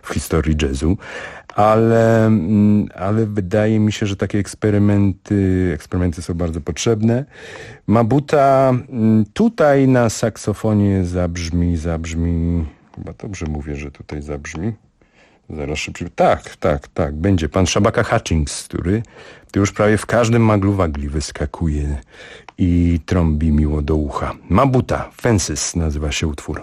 w historii jazzu, ale wydaje mi się, że takie eksperymenty są bardzo potrzebne. Mabuta tutaj na saksofonie zabrzmi, chyba dobrze mówię, że tutaj zabrzmi. Zaraz szybciej. Tak. Będzie pan Shabaka Hutchings, który już prawie w każdym maglu-wagli wyskakuje i trąbi miło do ucha. Mabuta, Fences nazywa się utwór.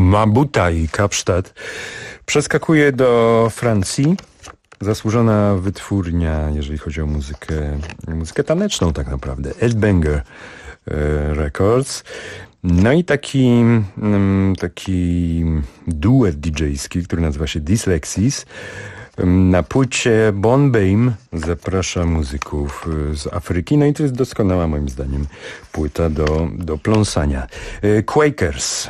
Mabuta i Kapsztad. Przeskakuję do Francji. Zasłużona wytwórnia, jeżeli chodzi o muzykę taneczną tak naprawdę. Ed Banger Records. No i taki duet DJ-ski, który nazywa się Dyslexis. Na płycie Bon Beim zaprasza muzyków z Afryki. No i to jest doskonała moim zdaniem płyta do pląsania. Quakers.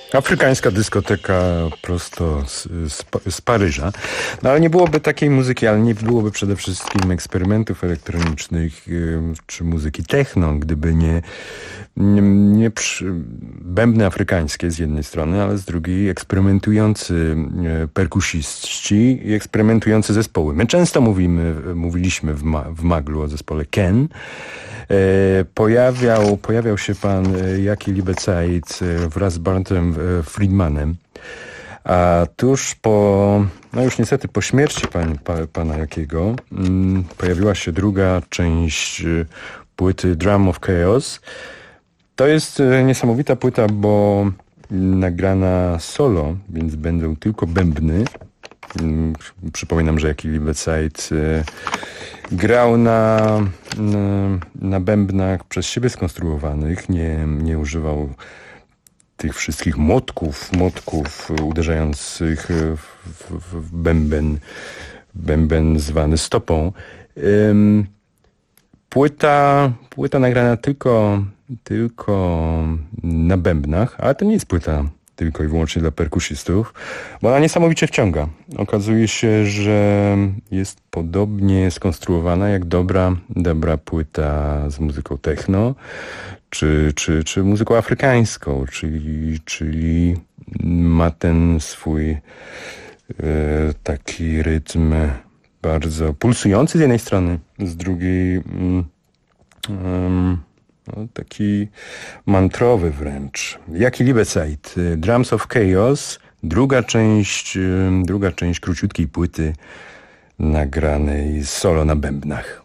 Afrykańska dyskoteka prosto z Paryża. No ale nie byłoby takiej muzyki, ale nie byłoby przede wszystkim eksperymentów elektronicznych czy muzyki techno, gdyby nie bębny afrykańskie z jednej strony, ale z drugiej eksperymentujący perkusiści i eksperymentujące zespoły. My często mówiliśmy w Maglu o zespole Ken. Pojawiał się pan Jaki Liebezeit wraz z Bartem Friedmanem. A tuż no już niestety po śmierci pana Jakiego pojawiła się druga część płyty Drum of Chaos. To jest niesamowita płyta, bo nagrana solo, więc będą tylko bębny. Przypominam, że Jaki Liebezeit grał na bębnach przez siebie skonstruowanych, nie używał tych wszystkich młotków uderzających w bęben zwany stopą. Płyta nagrana tylko na bębnach, ale to nie jest płyta tylko i wyłącznie dla perkusistów, bo ona niesamowicie wciąga. Okazuje się, że jest podobnie skonstruowana jak dobra płyta z muzyką techno, czy muzyką afrykańską, czyli ma ten swój taki rytm bardzo pulsujący z jednej strony, z drugiej taki mantrowy wręcz. Jaki Liebezeit, Drums of Chaos, druga część króciutkiej płyty nagranej solo na bębnach.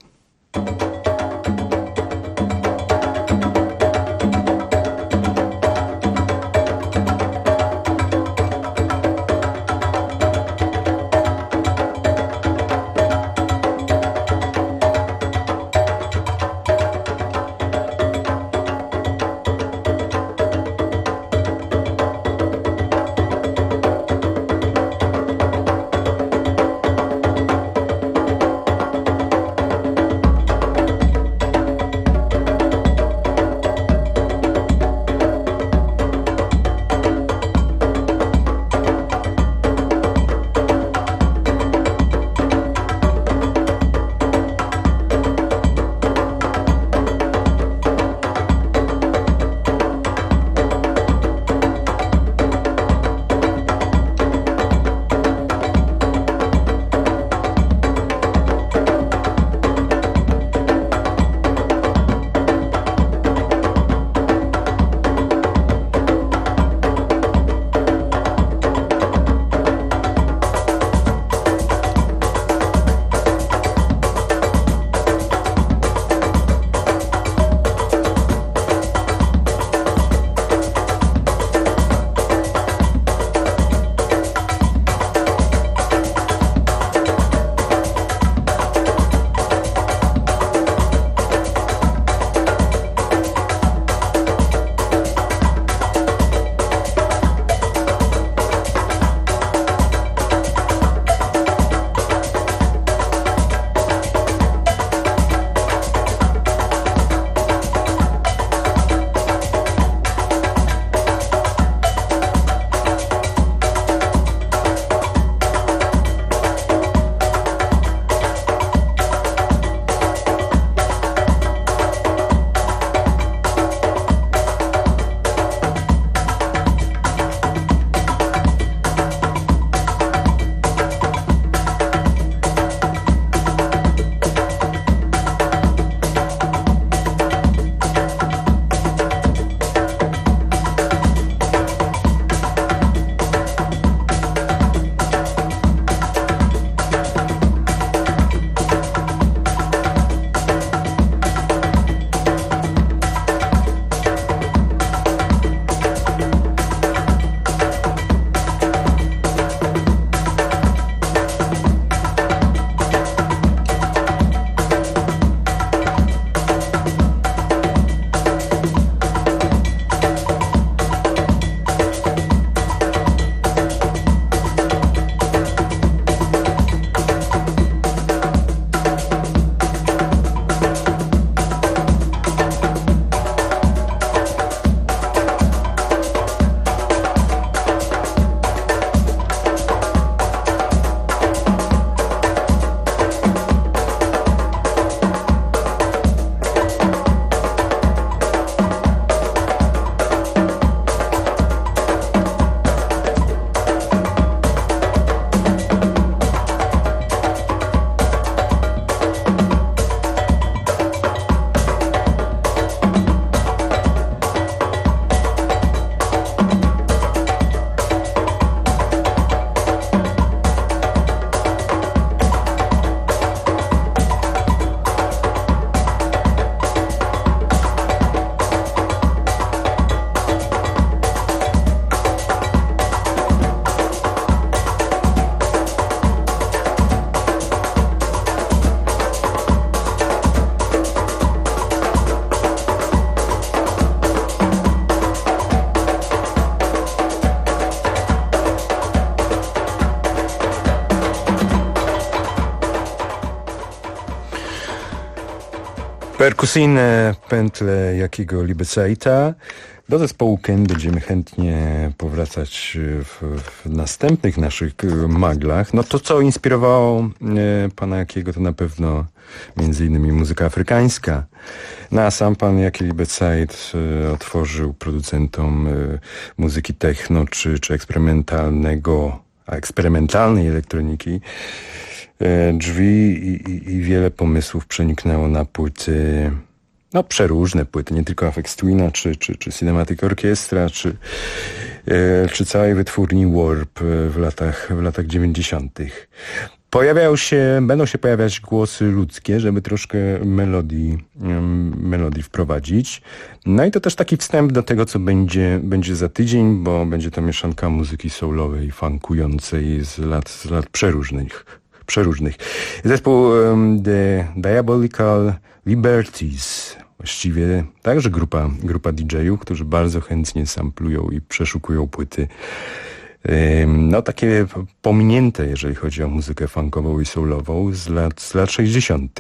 Perkusyjne pętle Jakiego Libecaita. Do zespołu Ken będziemy chętnie powracać w następnych naszych maglach. No to, co inspirowało pana Jakiego, to na pewno między innymi muzyka afrykańska. No a sam pan Jaki Libecait otworzył producentom muzyki techno czy eksperymentalnej elektroniki drzwi i wiele pomysłów przeniknęło na płyty, no przeróżne płyty, nie tylko Aphex Twina, czy Cinematic Orchestra, czy całej wytwórni Warp w latach 90. Będą się pojawiać głosy ludzkie, żeby troszkę melodii wprowadzić. No i to też taki wstęp do tego, co będzie za tydzień, bo będzie to mieszanka muzyki soulowej, funkującej z lat przeróżnych. Zespół The Diabolical Liberties, właściwie także grupa DJ-ów, którzy bardzo chętnie samplują i przeszukują płyty. No takie pominięte, jeżeli chodzi o muzykę funkową i soulową z lat 60.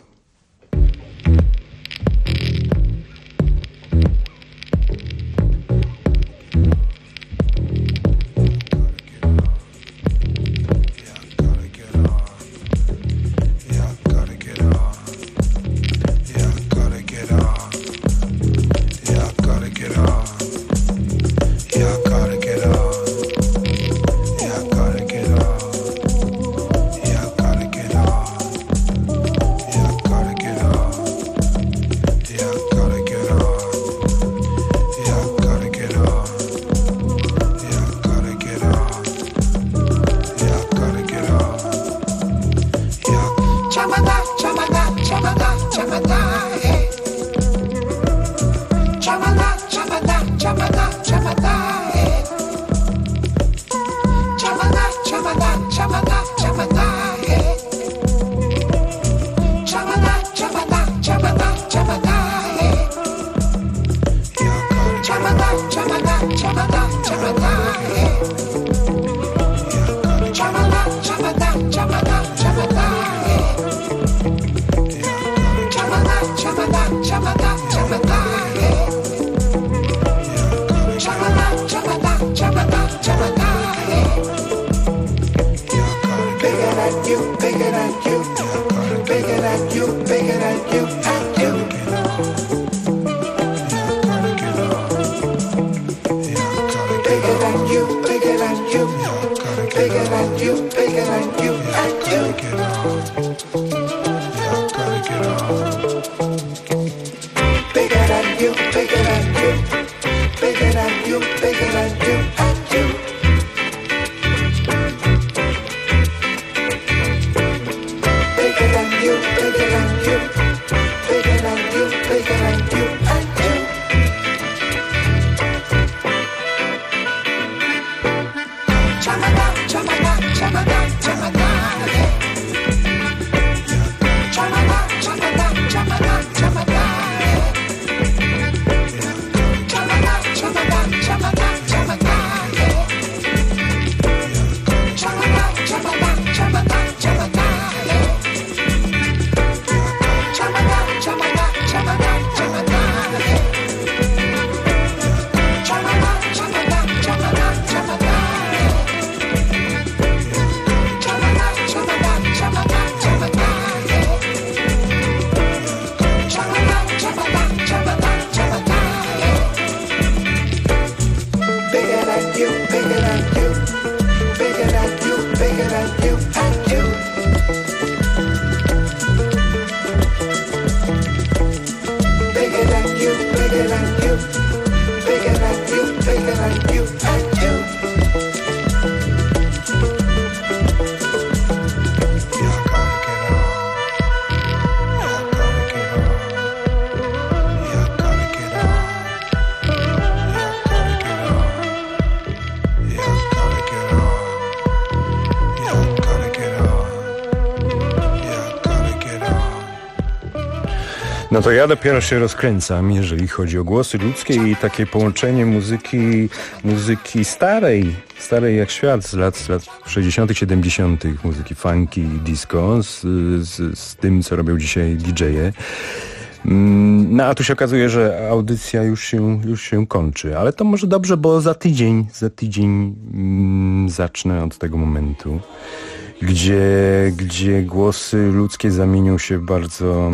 No to ja dopiero się rozkręcam, jeżeli chodzi o głosy ludzkie i takie połączenie muzyki starej jak świat, z lat 60., 70., muzyki funky i disco z tym, co robią dzisiaj DJ-e. No a tu się okazuje, że audycja już się kończy, ale to może dobrze, bo za tydzień zacznę od tego momentu, gdzie głosy ludzkie zamienią się bardzo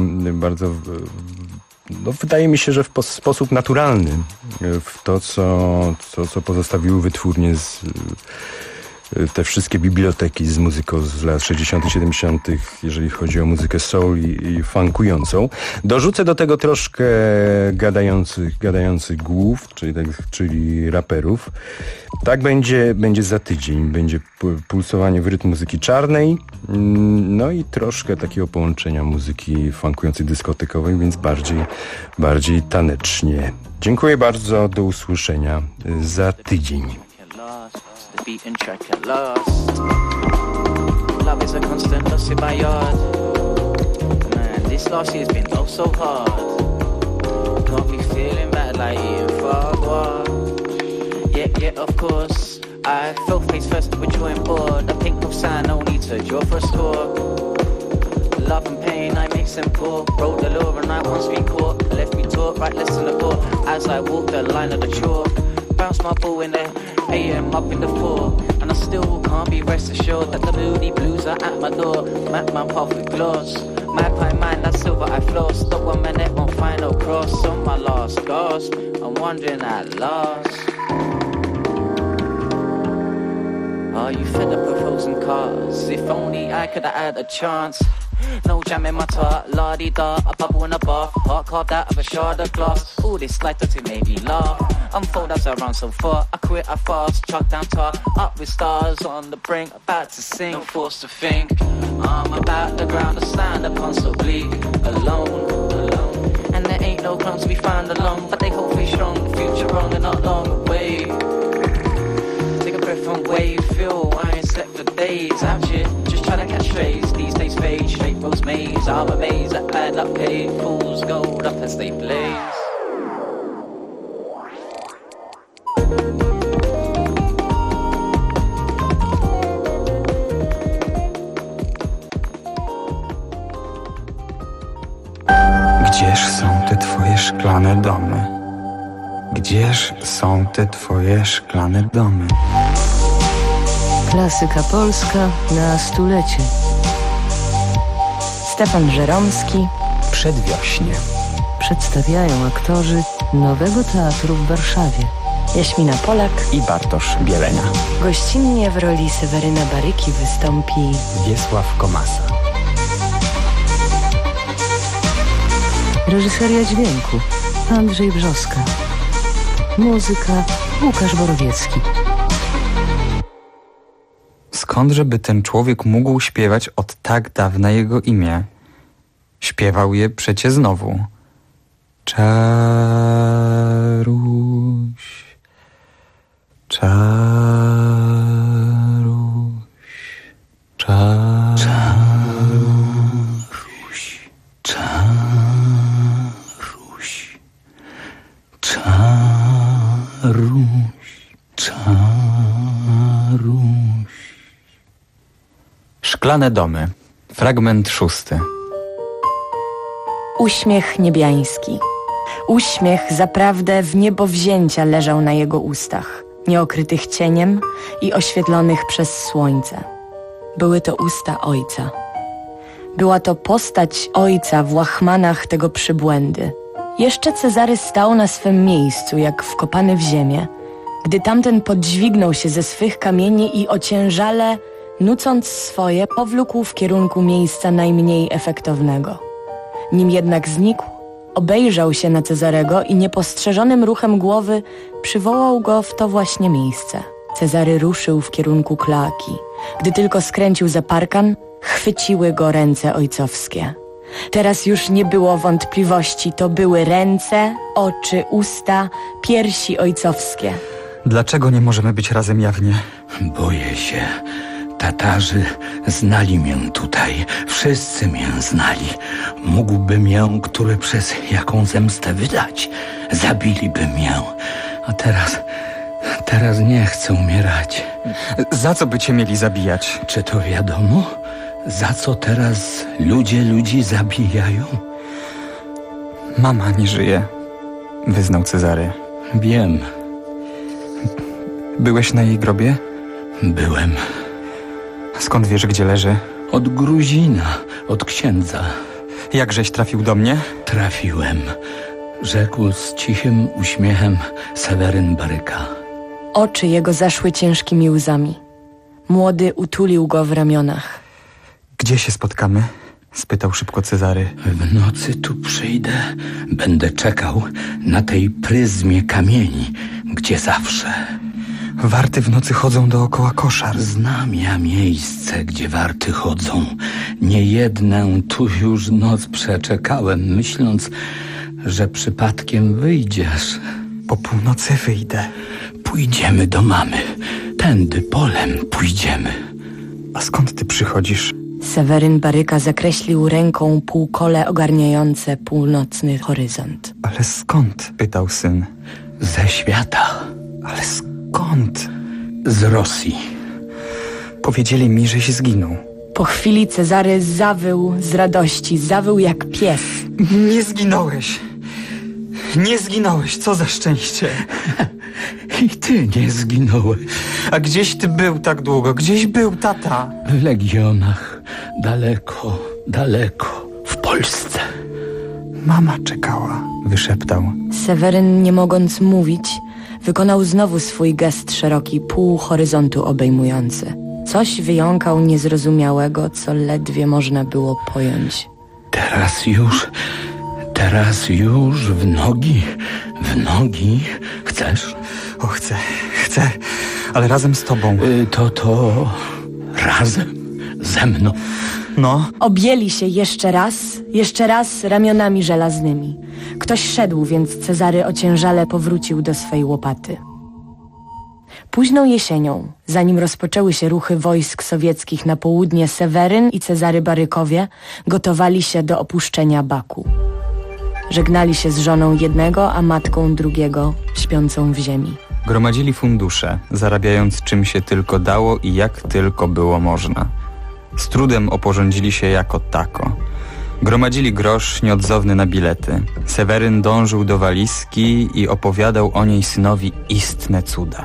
no, wydaje mi się, że w sposób naturalny w to, co pozostawiły wytwórnie te wszystkie biblioteki z muzyką z lat 60., 70., jeżeli chodzi o muzykę soul i funkującą. Dorzucę do tego troszkę gadających głów, czyli raperów. Tak będzie za tydzień. Będzie pulsowanie w rytm muzyki czarnej, no i troszkę takiego połączenia muzyki funkującej, dyskotekowej, więc bardziej tanecznie. Dziękuję bardzo, do usłyszenia za tydzień. Beaten track at last. Love is a constant loss in my yard. Man, this last year's been oh so hard. Got me feeling bad like eating far. Yeah, of course. I fell face first with joy and bored. A pink of sign, no need to draw for a score. Love and pain, I make them poor. Broke the law and I once been caught. Left me taught, right lesson to go. As I walk the line of the chalk. Bounce my ball in the AM up in the 4. And I still can't be rest assured that the moody blues are at my door. Map my path with gloss. Magpie mind, that silver I floss. Stop 1 minute, won't find no cross. On my last gasp, I'm wondering at last. Are you fed up with frozen cars? If only I could have had a chance. No jam in my tart, la-di-da, a bubble in a bath, heart carved out of a shard of glass. All this light to make me laugh. Unfold as I run so far, I quit, I fast, chuck down tar, up with stars on the brink, about to sink, no force to think. I'm about the ground to stand upon so bleak, alone. And there ain't no crumbs to be found alone, but they hold me strong, the future wrong and not long away. Take a breath and wave, feel I ain't slept for days, out shit. Trying to catch strays, these days fade, straight rose maze. I'm amazed at bad luck paid, fools gold up as they blaze. Gdzież są te twoje szklane domy? Gdzież są te twoje szklane domy? Klasyka polska na stulecie. Stefan Żeromski. Przedwiośnie. Przedstawiają aktorzy Nowego Teatru w Warszawie. Jaśmina Polak I Bartosz Bielenia. Gościnnie w roli Seweryna Baryki wystąpi Wiesław Komasa. reżyseria dźwięku Andrzej Brzoska. Muzyka Łukasz Borowiecki. Skądżeby ten człowiek mógł śpiewać od tak dawna jego imię? Śpiewał je przecie znowu. Czaruś, czaruś, czaruś, czaruś, czaruś, czaruś. Szklane domy. Fragment 6. Uśmiech niebiański. Uśmiech zaprawdę w niebo wzięcia leżał na jego ustach, nieokrytych cieniem i oświetlonych przez słońce. Były to usta ojca. Była to postać ojca w łachmanach tego przybłędy. Jeszcze Cezary stał na swym miejscu, jak wkopany w ziemię, gdy tamten podźwignął się ze swych kamieni i ociężale, nucąc swoje, powlókł w kierunku miejsca najmniej efektownego. Nim jednak znikł, obejrzał się na Cezarego i niepostrzeżonym ruchem głowy przywołał go w to właśnie miejsce. Cezary ruszył w kierunku kloaki. Gdy tylko skręcił za parkan, chwyciły go ręce ojcowskie. Teraz już nie było wątpliwości, to były ręce, oczy, usta, piersi ojcowskie. Dlaczego nie możemy być razem jawnie? Boję się. Tatarzy znali mię tutaj. Wszyscy mię znali. Mógłbym ją, który przez jaką zemstę wydać. Zabiliby mię. A teraz nie chcę umierać. Za co by cię mieli zabijać? Czy to wiadomo? Za co teraz ludzie ludzi zabijają? Mama nie żyje, wyznał Cezary. Wiem, Byłeś na jej grobie? byłem. Skąd wiesz, gdzie leży? Od Gruzina, od księdza. Jakżeś trafił do mnie? Trafiłem. Rzekł z cichym uśmiechem Seweryn Baryka. Oczy jego zaszły ciężkimi łzami. Młody utulił go w ramionach. Gdzie się spotkamy? Spytał szybko Cezary. W nocy tu przyjdę. Będę czekał na tej pryzmie kamieni, gdzie zawsze. Warty w nocy chodzą dookoła koszar. Znam ja miejsce, gdzie warty chodzą. Niejednę tu już noc przeczekałem, myśląc, że przypadkiem wyjdziesz. Po północy wyjdę. Pójdziemy do mamy. Tędy polem pójdziemy. A skąd ty przychodzisz? Seweryn Baryka zakreślił ręką półkole ogarniające północny horyzont. Ale skąd? Pytał syn. Ze świata. Ale skąd? Z Rosji. Powiedzieli mi, żeś zginął. Po chwili Cezary zawył z radości, zawył jak pies. Nie zginąłeś. Nie zginąłeś, co za szczęście. I ty nie zginąłeś. A gdzieś ty był tak długo? Gdzieś był tata? W legionach. Daleko, daleko. W Polsce. Mama czekała, wyszeptał. Seweryn, nie mogąc mówić, wykonał znowu swój gest szeroki, pół horyzontu obejmujący. Coś wyjąkał niezrozumiałego, co ledwie można było pojąć. Teraz już w nogi. W nogi. Chcesz? O, chcę, ale razem z tobą. To razem ze mną. No, Objęli się jeszcze raz ramionami żelaznymi. Ktoś szedł, więc Cezary ociężale powrócił do swej łopaty. Późną jesienią, zanim rozpoczęły się ruchy wojsk sowieckich na południe, Seweryn i Cezary Barykowie gotowali się do opuszczenia Baku. Żegnali się z żoną jednego, a matką drugiego, śpiącą w ziemi. gromadzili fundusze, zarabiając czym się tylko dało i jak tylko było można. Z trudem oporządzili się jako tako. Gromadzili grosz nieodzowny na bilety. Seweryn dążył do walizki i opowiadał o niej synowi istne cuda.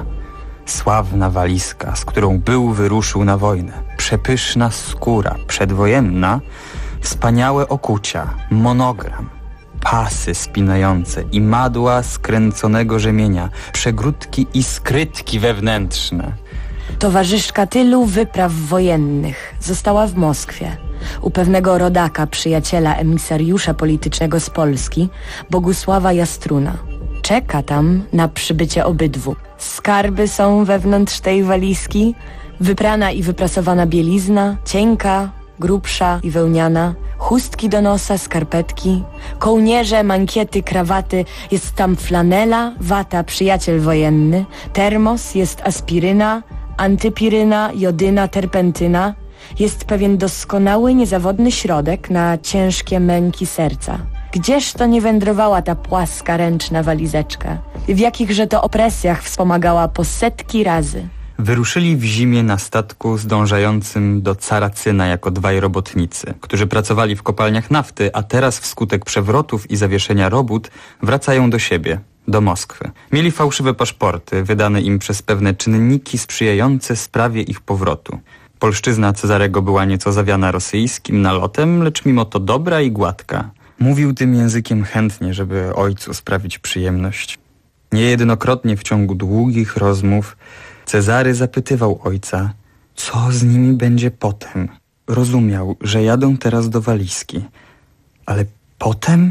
Sławna walizka, z którą był wyruszył na wojnę. Przepyszna skóra, przedwojenna, wspaniałe okucia, monogram, pasy spinające i madła skręconego rzemienia, przegródki i skrytki wewnętrzne. Towarzyszka tylu wypraw wojennych została w Moskwie u pewnego rodaka, przyjaciela emisariusza politycznego z Polski, Bogusława Jastruna. Czeka tam na przybycie obydwu. Skarby są wewnątrz tej walizki, wyprana i wyprasowana bielizna, cienka, grubsza i wełniana, chustki do nosa, skarpetki, kołnierze, mankiety, krawaty, jest tam flanela, wata, przyjaciel wojenny, termos, jest aspiryna, antypiryna, jodyna, terpentyna, jest pewien doskonały, niezawodny środek na ciężkie męki serca. Gdzież to nie wędrowała ta płaska, ręczna walizeczka? W jakichże to opresjach wspomagała po setki razy? Wyruszyli w zimie na statku zdążającym do Caracyna jako dwaj robotnicy, którzy pracowali w kopalniach nafty, a teraz wskutek przewrotów i zawieszenia robót wracają do siebie, do Moskwy. Mieli fałszywe paszporty, wydane im przez pewne czynniki sprzyjające sprawie ich powrotu. Polszczyzna Cezarego była nieco zawiana rosyjskim nalotem, lecz mimo to dobra i gładka. Mówił tym językiem chętnie, żeby ojcu sprawić przyjemność. Niejednokrotnie w ciągu długich rozmów Cezary zapytywał ojca, co z nimi będzie potem. Rozumiał, że jadą teraz do walizki. Ale potem?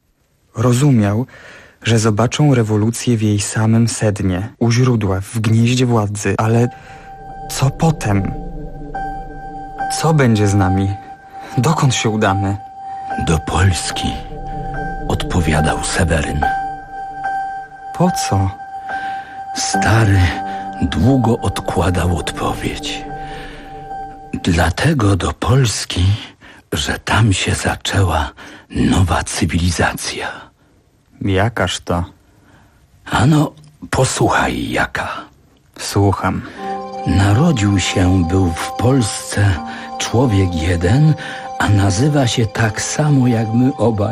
Rozumiał, że zobaczą rewolucję w jej samym sednie, u źródła, w gnieździe władzy. Ale co potem? Co będzie z nami? Dokąd się udamy? Do Polski, odpowiadał Seweryn. Po co? Stary długo odkładał odpowiedź. Dlatego do Polski, że tam się zaczęła nowa cywilizacja. Jakaż to? Ano, posłuchaj jaka. Słucham. Narodził się był w Polsce człowiek jeden, a nazywa się tak samo jak my obaj.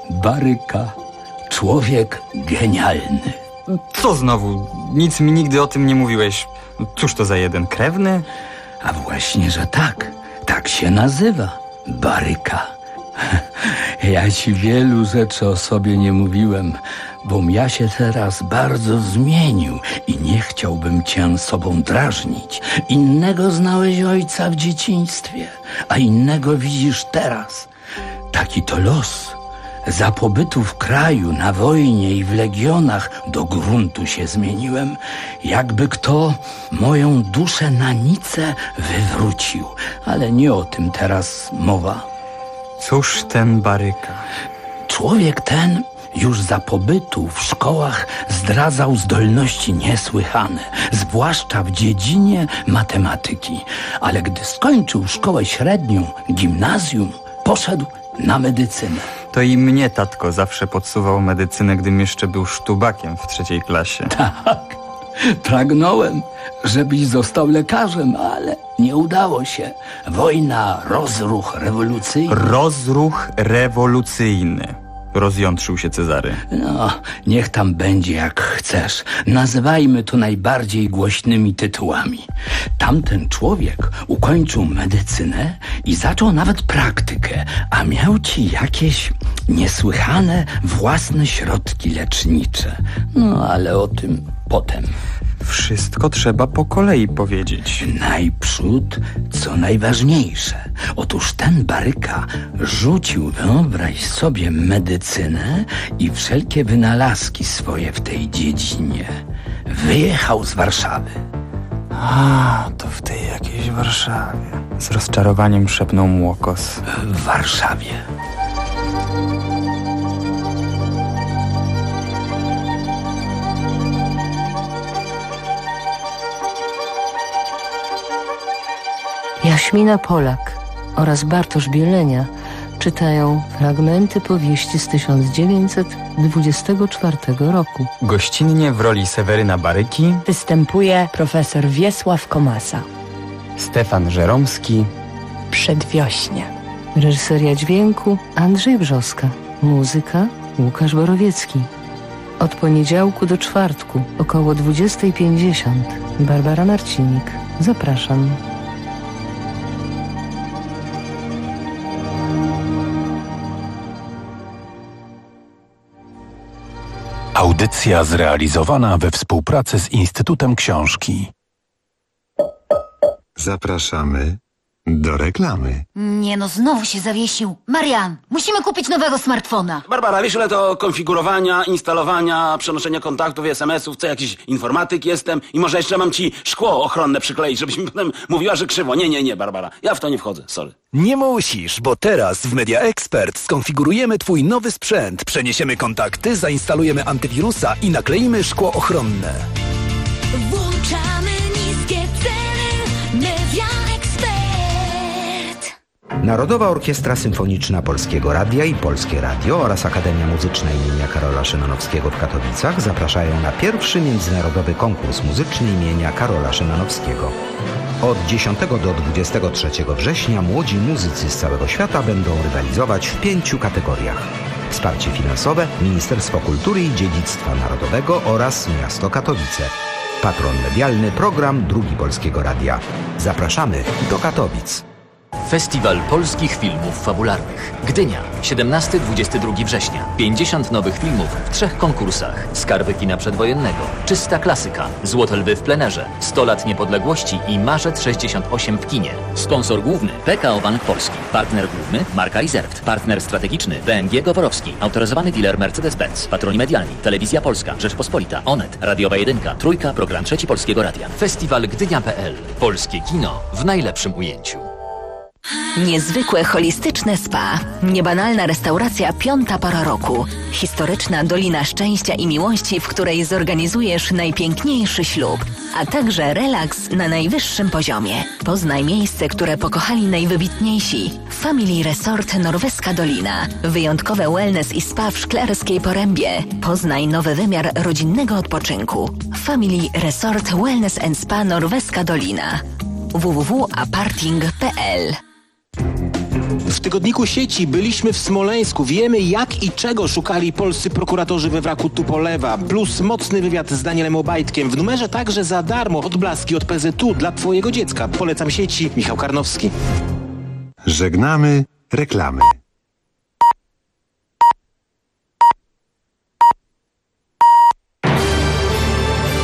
Baryka, człowiek genialny. Co znowu? Nic mi nigdy o tym nie mówiłeś. Cóż to za jeden? Krewny? A właśnie, że tak. Tak się nazywa. Baryka. Ja ci wielu rzeczy o sobie nie mówiłem, bom ja się teraz bardzo zmienił i nie chciałbym cię sobą drażnić. Innego znałeś ojca w dzieciństwie, a innego widzisz teraz. Taki to los. Za pobytu w kraju, na wojnie i w legionach do gruntu się zmieniłem, jakby kto moją duszę na nicę wywrócił. Ale nie o tym teraz mowa. Cóż ten Baryka? Człowiek ten już za pobytu w szkołach zdradzał zdolności niesłychane, zwłaszcza w dziedzinie matematyki. Ale gdy skończył szkołę średnią, gimnazjum, poszedł na medycynę. To i mnie tatko zawsze podsuwał medycynę, gdym jeszcze był sztubakiem w 3. klasie. Tak, pragnąłem, żebyś został lekarzem, ale nie udało się. Wojna, rozruch rewolucyjny. Rozruch rewolucyjny. Rozjątrzył się Cezary. No, niech tam będzie jak chcesz. Nazywajmy to najbardziej głośnymi tytułami. Tamten człowiek ukończył medycynę i zaczął nawet praktykę, a miał ci jakieś niesłychane własne środki lecznicze. No, ale o tym potem. Wszystko trzeba po kolei powiedzieć. Najprzód, co najważniejsze. Otóż ten Baryka rzucił, wyobraź sobie, medycynę i wszelkie wynalazki swoje w tej dziedzinie. Wyjechał z Warszawy. A, to w tej jakiejś Warszawie. Z rozczarowaniem szepnął Młokos. W Warszawie. Jaśmina Polak oraz Bartosz Bielenia czytają fragmenty powieści z 1924 roku. Gościnnie w roli Seweryna Baryki Występuje profesor Wiesław Komasa. Stefan Żeromski. Przedwiośnie. Reżyseria dźwięku Andrzej Brzoska. Muzyka Łukasz Borowiecki. Od poniedziałku do czwartku około 20:50. Barbara Marcinik. Zapraszam. Audycja zrealizowana we współpracy z Instytutem Książki. Zapraszamy do reklamy. Nie no, znowu się zawiesił. Marian, musimy kupić nowego smartfona. Barbara, wiesz ile to konfigurowania, instalowania, przenoszenia kontaktów i SMS-ów, co jakiś informatyk jestem i może jeszcze mam ci szkło ochronne przykleić, żebyś mi potem mówiła, że krzywo. Nie, Barbara, ja w to nie wchodzę, sorry. Nie musisz, bo teraz w Media Expert skonfigurujemy twój nowy sprzęt, przeniesiemy kontakty, zainstalujemy antywirusa i nakleimy szkło ochronne. Włączamy niskie ceny. Media Expert. Narodowa Orkiestra Symfoniczna Polskiego Radia i Polskie Radio oraz Akademia Muzyczna imienia Karola Szymanowskiego w Katowicach zapraszają na pierwszy międzynarodowy konkurs muzyczny imienia Karola Szymanowskiego. Od 10 do 23 września młodzi muzycy z całego świata będą rywalizować w 5 kategoriach. Wsparcie finansowe Ministerstwo Kultury i Dziedzictwa Narodowego oraz Miasto Katowice. Patron medialny program Drugi Polskiego Radia. Zapraszamy do Katowic. Festiwal Polskich Filmów Fabularnych. Gdynia, 17-22 września. 50 nowych filmów w 3 konkursach. Skarby kina przedwojennego, Czysta klasyka, Złote lwy w plenerze, 100 lat niepodległości i Marzec 68 w kinie. Sponsor główny PKO Bank Polski. Partner główny Marka i Zerft. Partner strategiczny BMG Goworowski. Autoryzowany dealer Mercedes-Benz. Patroni medialni Telewizja Polska, Rzeczpospolita, Onet, Radiowa 1, Trójka, Program 3 Polskiego Radia. Festiwal Gdynia.pl. Polskie kino w najlepszym ujęciu. Niezwykłe holistyczne spa. Niebanalna restauracja 5. pora roku. Historyczna Dolina Szczęścia i Miłości, w której zorganizujesz najpiękniejszy ślub, a także relaks na najwyższym poziomie. Poznaj miejsce, które pokochali najwybitniejsi. Family Resort Norweska Dolina. Wyjątkowe wellness i spa w Szklarskiej Porębie. Poznaj nowy wymiar rodzinnego odpoczynku. Family Resort Wellness & Spa Norweska Dolina. www.aparting.pl W tygodniku Sieci byliśmy w Smoleńsku. Wiemy, jak i czego szukali polscy prokuratorzy we wraku Tupolewa. Plus mocny wywiad z Danielem Obajtkiem. W numerze także za darmo odblaski od PZU dla twojego dziecka. Polecam Sieci. Michał Karnowski. Żegnamy reklamy.